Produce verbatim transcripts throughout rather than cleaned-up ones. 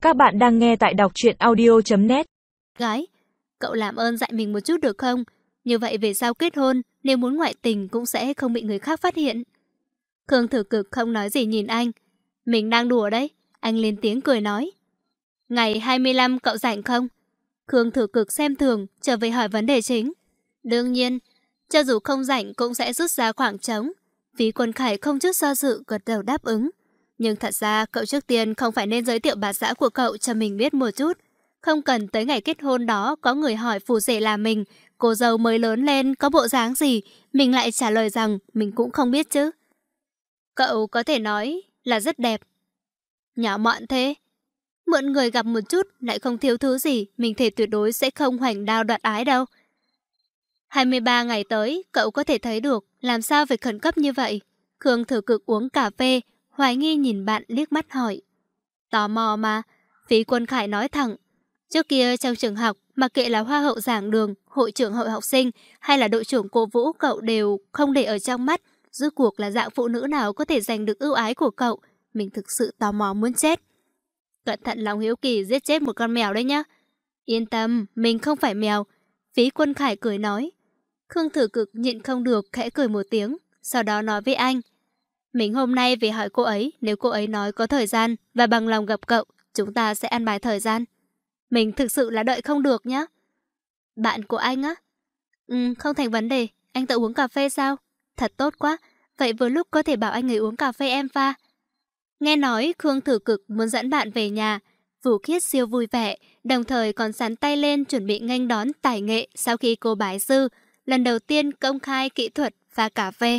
Các bạn đang nghe tại đọc truyện audio chấm net. Gái, cậu làm ơn dạy mình một chút được không? Như vậy về sau kết hôn, nếu muốn ngoại tình cũng sẽ không bị người khác phát hiện. Khương Thử Cực không nói gì nhìn anh. Mình đang đùa đấy. Anh lên tiếng cười nói. Ngày hai mươi lăm cậu rảnh không? Khương Thử Cực xem thường, trở về hỏi vấn đề chính. Đương nhiên, cho dù không rảnh cũng sẽ rút ra khoảng trống. Phí Quân Khải không chút do dự gật đầu đáp ứng. Nhưng thật ra cậu trước tiên không phải nên giới thiệu bà xã của cậu cho mình biết một chút. Không cần tới ngày kết hôn đó có người hỏi phù rể là mình, cô dâu mới lớn lên có bộ dáng gì, mình lại trả lời rằng mình cũng không biết chứ. Cậu có thể nói là rất đẹp. Nhỏ mọn thế. Mượn người gặp một chút lại không thiếu thứ gì, mình thể tuyệt đối sẽ không hoành đao đoạt ái đâu. hai mươi ba ngày tới, cậu có thể thấy được, làm sao phải khẩn cấp như vậy? Khương Thử Cực uống cà phê, hoài nghi nhìn bạn liếc mắt hỏi. Tò mò mà, Phí Quân Khải nói thẳng. Trước kia trong trường học, mặc kệ là hoa hậu giảng đường, hội trưởng hội học sinh hay là đội trưởng cổ vũ, cậu đều không để ở trong mắt. Rốt cuộc là dạng phụ nữ nào có thể giành được ưu ái của cậu? Mình thực sự tò mò muốn chết. Cẩn thận lòng hiếu kỳ giết chết một con mèo đấy nhá. Yên tâm, mình không phải mèo. Phí Quân Khải cười nói. Khương Thử Cực nhịn không được khẽ cười một tiếng, sau đó nói với anh. Mình hôm nay về hỏi cô ấy, nếu cô ấy nói có thời gian và bằng lòng gặp cậu, chúng ta sẽ ăn bài thời gian. Mình thực sự là đợi không được nhá. Bạn của anh á? Ừ, không thành vấn đề. Anh tự uống cà phê sao? Thật tốt quá. Vậy vừa lúc có thể bảo anh ấy uống cà phê em pha. Nghe nói Khương Thử Cực muốn dẫn bạn về nhà. Vũ Khiết siêu vui vẻ, đồng thời còn sắn tay lên chuẩn bị nghênh đón tài nghệ sau khi cô bái sư, lần đầu tiên công khai kỹ thuật pha cà phê.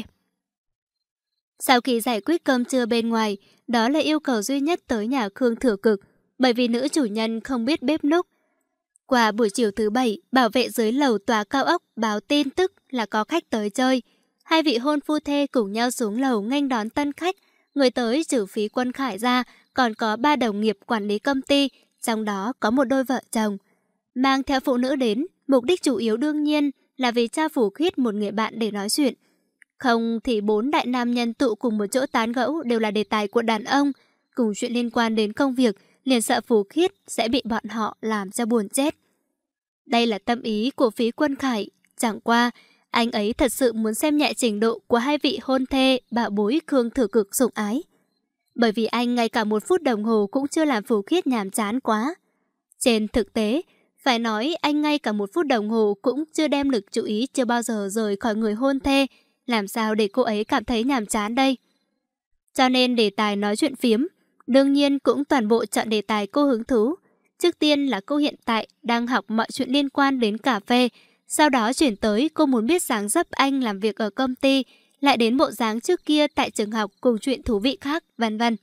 Sau khi giải quyết cơm trưa bên ngoài, đó là yêu cầu duy nhất tới nhà Khương Thử Cực, bởi vì nữ chủ nhân không biết bếp núc. Qua buổi chiều thứ bảy, bảo vệ dưới lầu tòa cao ốc báo tin tức là có khách tới chơi. Hai vị hôn phu thê cùng nhau xuống lầu nghênh đón tân khách. Người tới trừ Phí Quân Khải ra, còn có ba đồng nghiệp quản lý công ty, trong đó có một đôi vợ chồng. Mang theo phụ nữ đến, mục đích chủ yếu đương nhiên là vì cha Phủ Khiết một người bạn để nói chuyện. Không thì bốn đại nam nhân tụ cùng một chỗ tán gẫu đều là đề tài của đàn ông, cùng chuyện liên quan đến công việc, liền sợ Phủ Khiết sẽ bị bọn họ làm cho buồn chết. Đây là tâm ý của Phí Quân Khải, chẳng qua anh ấy thật sự muốn xem nhẹ trình độ của hai vị hôn thê bảo bối Khương Thử Cực sủng ái. Bởi vì anh ngay cả một phút đồng hồ cũng chưa làm Phủ Khiết nhàm chán quá. Trên thực tế, phải nói anh ngay cả một phút đồng hồ cũng chưa đem lực chú ý chưa bao giờ rời khỏi người hôn thê. Làm sao để cô ấy cảm thấy nhàm chán đây? Cho nên đề tài nói chuyện phiếm, đương nhiên cũng toàn bộ chọn đề tài cô hứng thú. Trước tiên là cô hiện tại đang học mọi chuyện liên quan đến cà phê, sau đó chuyển tới cô muốn biết dáng dấp anh làm việc ở công ty, lại đến bộ dáng trước kia tại trường học cùng chuyện thú vị khác, vân vân.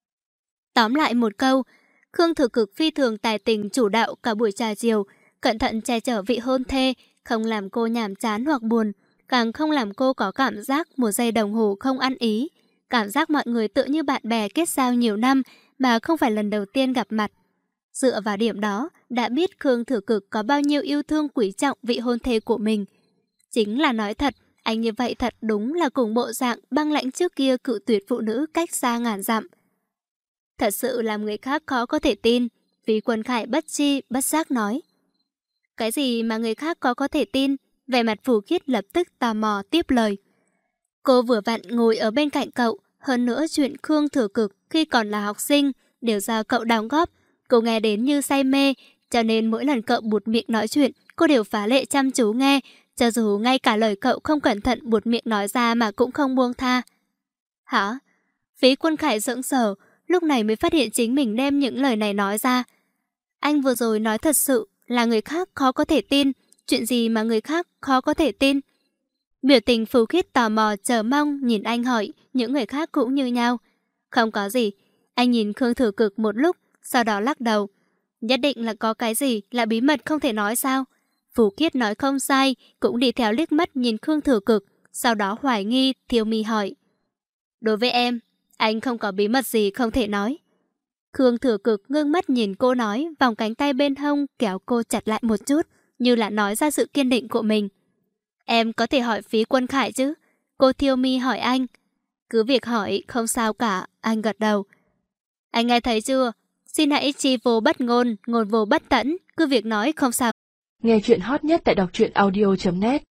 Tóm lại một câu, Khương Thử Cực phi thường tài tình chủ đạo cả buổi trà chiều, cẩn thận che chở vị hôn thê, không làm cô nhàm chán hoặc buồn, càng không làm cô có cảm giác một giây đồng hồ không ăn ý, cảm giác mọi người tựa như bạn bè kết giao nhiều năm mà không phải lần đầu tiên gặp mặt. Dựa vào điểm đó, đã biết Khương Thử Cực có bao nhiêu yêu thương quý trọng vị hôn thê của mình. Chính là nói thật, anh như vậy thật đúng là cùng bộ dạng băng lãnh trước kia cự tuyệt phụ nữ cách xa ngàn dặm. Thật sự làm người khác khó có thể tin, Phí Quân Khải bất chi, bất giác nói. Cái gì mà người khác khó có thể tin? Vẻ mặt Phủ Khiết lập tức tò mò tiếp lời. Cô vừa vặn ngồi ở bên cạnh cậu, hơn nữa chuyện Khương Thử Cực khi còn là học sinh đều do cậu đóng góp. Cô nghe đến như say mê, cho nên mỗi lần cậu buột miệng nói chuyện, cô đều phá lệ chăm chú nghe, cho dù ngay cả lời cậu không cẩn thận buột miệng nói ra mà cũng không buông tha. Hả? Phí Quân Khải sững sờ, lúc này mới phát hiện chính mình đem những lời này nói ra. Anh vừa rồi nói thật sự là người khác khó có thể tin. Chuyện gì mà người khác khó có thể tin? Biểu tình Phủ Khiết tò mò chờ mong nhìn anh hỏi, những người khác cũng như nhau. Không có gì. Anh nhìn Khương Thử Cực một lúc, sau đó lắc đầu. Nhất định là có cái gì là bí mật không thể nói sao? Phủ Khiết nói không sai, cũng đi theo liếc mắt nhìn Khương Thử Cực, sau đó hoài nghi, thiêu mi hỏi. Đối với em, anh không có bí mật gì không thể nói. Khương Thử Cực ngưng mắt nhìn cô nói, vòng cánh tay bên hông kéo cô chặt lại một chút, như là nói ra sự kiên định của mình. Em có thể hỏi Phí Quân Khải chứ? Cô thiêu mi hỏi anh. Cứ việc hỏi, không sao cả, anh gật đầu. Anh nghe thấy chưa? Xin hãy chi vô bất ngôn, ngôn vô bất tẫn, cứ việc nói không sao. Nghe chuyện hot nhất tại đọc truyện audio chấm net.